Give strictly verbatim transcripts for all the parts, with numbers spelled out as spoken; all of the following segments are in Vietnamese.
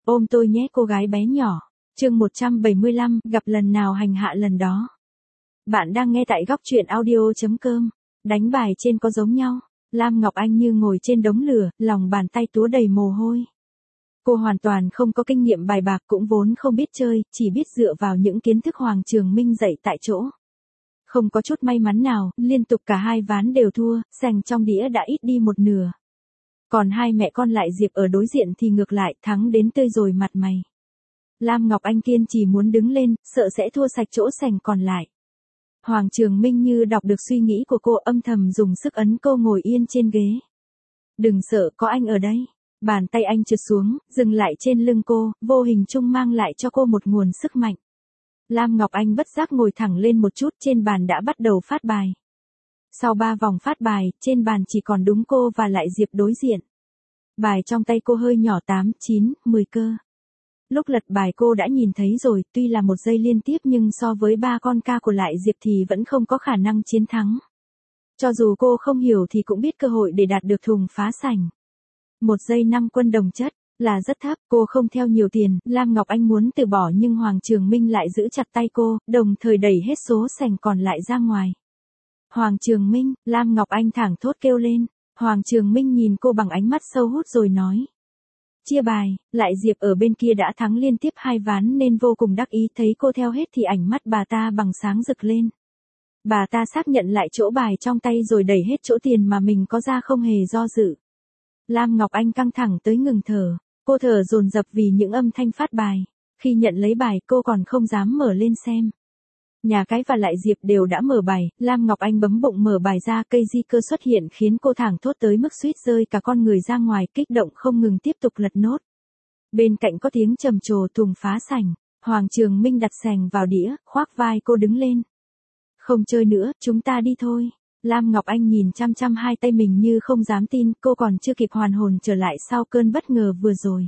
Ôm tôi nhé cô gái bé nhỏ. Chương một trăm bảy mươi lăm, gặp lần nào hành hạ lần đó. Bạn đang nghe tại góc truyện audio.com. Đánh bài trên có giống nhau. Lam Ngọc Anh như ngồi trên đống lửa, lòng bàn tay túa đầy mồ hôi. Cô hoàn toàn không có kinh nghiệm bài bạc, cũng vốn không biết chơi, chỉ biết dựa vào những kiến thức Hoàng Trường Minh dạy tại chỗ. Không có chút may mắn nào, liên tục cả hai ván đều thua, sành trong đĩa đã ít đi một nửa. Còn hai mẹ con lại Diệp ở đối diện thì ngược lại, thắng đến tươi rồi mặt mày. Lam Ngọc Anh kiên trì muốn đứng lên, sợ sẽ thua sạch chỗ sành còn lại. Hoàng Trường Minh như đọc được suy nghĩ của cô, âm thầm dùng sức ấn cô ngồi yên trên ghế. Đừng sợ, có anh ở đây. Bàn tay anh trượt xuống, dừng lại trên lưng cô, vô hình chung mang lại cho cô một nguồn sức mạnh. Lam Ngọc Anh bất giác ngồi thẳng lên một chút, trên bàn đã bắt đầu phát bài. Sau ba vòng phát bài, trên bàn chỉ còn đúng cô và lại Diệp đối diện. Bài trong tay cô hơi nhỏ, tám, chín, mười cơ. Lúc lật bài cô đã nhìn thấy rồi, tuy là một giây liên tiếp nhưng so với ba con ca của lại Diệp thì vẫn không có khả năng chiến thắng. Cho dù cô không hiểu thì cũng biết cơ hội để đạt được thùng phá sảnh. Một giây năm quân đồng chất, là rất thấp, cô không theo nhiều tiền, Lam Ngọc Anh muốn từ bỏ nhưng Hoàng Trường Minh lại giữ chặt tay cô, đồng thời đẩy hết số sành còn lại ra ngoài. Hoàng Trường Minh, Lam Ngọc Anh thảng thốt kêu lên. Hoàng Trường Minh nhìn cô bằng ánh mắt sâu hút rồi nói. Chia bài, lại Diệp ở bên kia đã thắng liên tiếp hai ván nên vô cùng đắc ý, thấy cô theo hết thì ảnh mắt bà ta bằng sáng rực lên. Bà ta xác nhận lại chỗ bài trong tay rồi đẩy hết chỗ tiền mà mình có ra không hề do dự. Lam Ngọc Anh căng thẳng tới ngừng thở, cô thở dồn dập vì những âm thanh phát bài. Khi nhận lấy bài cô còn không dám mở lên xem. Nhà cái và lại Diệp đều đã mở bài, Lam Ngọc Anh bấm bụng mở bài ra, cây di cơ xuất hiện khiến cô thảng thốt tới mức suýt rơi cả con người ra ngoài, kích động không ngừng tiếp tục lật nốt. Bên cạnh có tiếng trầm trồ thùng phá sảnh, Hoàng Trường Minh đặt sành vào đĩa, khoác vai cô đứng lên. Không chơi nữa, chúng ta đi thôi. Lam Ngọc Anh nhìn chăm chăm hai tay mình như không dám tin, cô còn chưa kịp hoàn hồn trở lại sau cơn bất ngờ vừa rồi.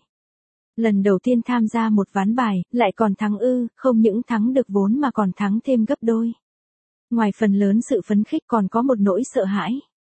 Lần đầu tiên tham gia một ván bài, lại còn thắng ư, không những thắng được vốn mà còn thắng thêm gấp đôi. Ngoài phần lớn sự phấn khích còn có một nỗi sợ hãi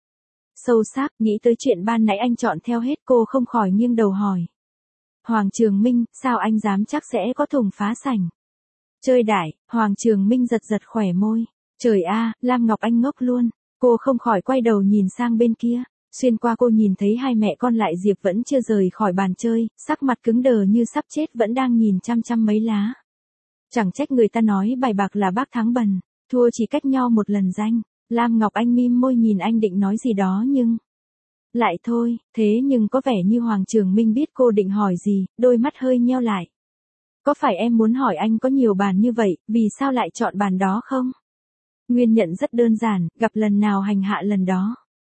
sâu sắc, nghĩ tới chuyện ban nãy anh chọn theo hết, cô không khỏi nghiêng đầu hỏi. Hoàng Trường Minh, sao anh dám chắc sẽ có thùng phá sảnh? Chơi đại, Hoàng Trường Minh giật giật khỏe môi. Trời a, Lam Ngọc Anh ngốc luôn, cô không khỏi quay đầu nhìn sang bên kia. Xuyên qua cô nhìn thấy hai mẹ con lại Diệp vẫn chưa rời khỏi bàn chơi, sắc mặt cứng đờ như sắp chết, vẫn đang nhìn chăm chăm mấy lá. Chẳng trách người ta nói bài bạc là bác thắng bần, thua chỉ cách nhau một lần danh. Lam Ngọc Anh mím môi nhìn anh định nói gì đó nhưng... Lại thôi, thế nhưng có vẻ như Hoàng Trường Minh biết cô định hỏi gì, đôi mắt hơi nheo lại. Có phải em muốn hỏi anh có nhiều bàn như vậy, vì sao lại chọn bàn đó không? Nguyên nhận rất đơn giản, gặp lần nào hành hạ lần đó.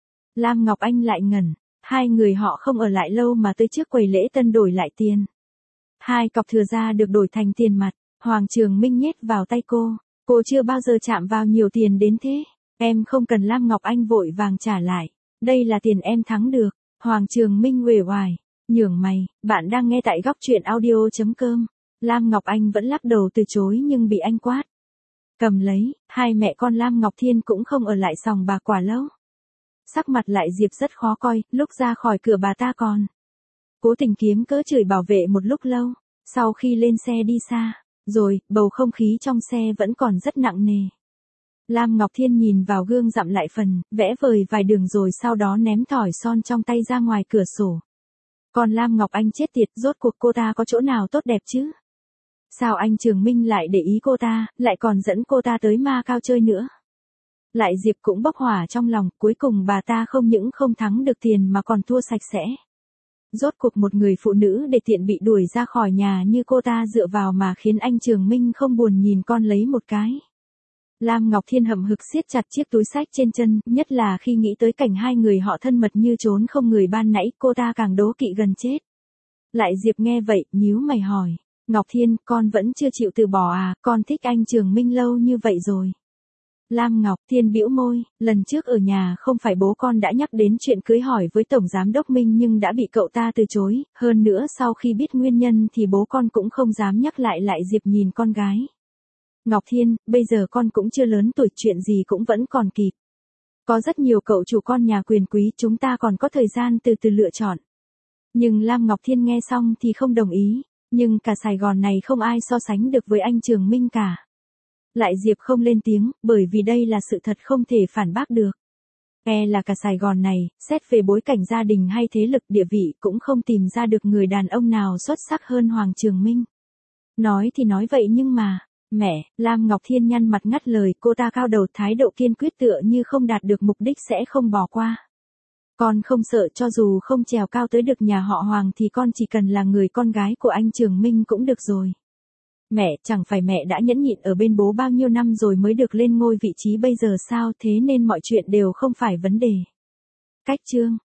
Lam Ngọc Anh lại ngẩn, hai người họ không ở lại lâu mà tới trước quầy lễ tân đổi lại tiền. Hai cọc thừa ra được đổi thành tiền mặt, Hoàng Trường Minh nhét vào tay cô, cô chưa bao giờ chạm vào nhiều tiền đến thế. Em không cần. Lam Ngọc Anh vội vàng trả lại, đây là tiền em thắng được. Hoàng Trường Minh uể oải, nhướng mày, bạn đang nghe tại góc truyện audio.com. Lam Ngọc Anh vẫn lắc đầu từ chối nhưng bị anh quát. Cầm lấy, hai mẹ con Lam Ngọc Thiên cũng không ở lại sòng bạc quả lâu. Sắc mặt lại Diệp rất khó coi, lúc ra khỏi cửa bà ta còn cố tình kiếm cớ chửi bảo vệ một lúc lâu. Sau khi lên xe đi xa, rồi, bầu không khí trong xe vẫn còn rất nặng nề. Lam Ngọc Thiên nhìn vào gương dặm lại phần, vẽ vời vài đường rồi sau đó ném thỏi son trong tay ra ngoài cửa sổ. Còn Lam Ngọc Anh chết tiệt, rốt cuộc cô ta có chỗ nào tốt đẹp chứ? Sao anh Trường Minh lại để ý cô ta, lại còn dẫn cô ta tới Ma Cao chơi nữa? Lại Diệp cũng bốc hỏa trong lòng, cuối cùng bà ta không những không thắng được tiền mà còn thua sạch sẽ. Rốt cuộc một người phụ nữ để tiện bị đuổi ra khỏi nhà như cô ta dựa vào mà khiến anh Trường Minh không buồn nhìn con lấy một cái. Lam Ngọc Thiên hậm hực siết chặt chiếc túi xách trên chân, nhất là khi nghĩ tới cảnh hai người họ thân mật như trốn không người ban nãy, cô ta càng đố kỵ gần chết. Lại Diệp nghe vậy, nhíu mày hỏi. Ngọc Thiên, con vẫn chưa chịu từ bỏ à, con thích anh Trường Minh lâu như vậy rồi. Lam Ngọc Thiên bĩu môi, lần trước ở nhà không phải bố con đã nhắc đến chuyện cưới hỏi với Tổng Giám Đốc Minh nhưng đã bị cậu ta từ chối, hơn nữa sau khi biết nguyên nhân thì bố con cũng không dám nhắc lại. Lại Diệp nhìn con gái. Ngọc Thiên, bây giờ con cũng chưa lớn tuổi, chuyện gì cũng vẫn còn kịp. Có rất nhiều cậu chủ con nhà quyền quý, chúng ta còn có thời gian từ từ lựa chọn. Nhưng Lam Ngọc Thiên nghe xong thì không đồng ý. Nhưng cả Sài Gòn này không ai so sánh được với anh Trường Minh cả. Lại Diệp không lên tiếng, bởi vì đây là sự thật không thể phản bác được. E là cả Sài Gòn này, xét về bối cảnh gia đình hay thế lực địa vị cũng không tìm ra được người đàn ông nào xuất sắc hơn Hoàng Trường Minh. Nói thì nói vậy nhưng mà, mẹ, Lam Ngọc Thiên nhăn mặt ngắt lời, cô ta cao đầu thái độ kiên quyết tựa như không đạt được mục đích sẽ không bỏ qua. Con không sợ cho dù không trèo cao tới được nhà họ Hoàng thì con chỉ cần là người con gái của anh Trường Minh cũng được rồi. Mẹ, chẳng phải mẹ đã nhẫn nhịn ở bên bố bao nhiêu năm rồi mới được lên ngôi vị trí bây giờ sao, thế nên mọi chuyện đều không phải vấn đề. Cách chương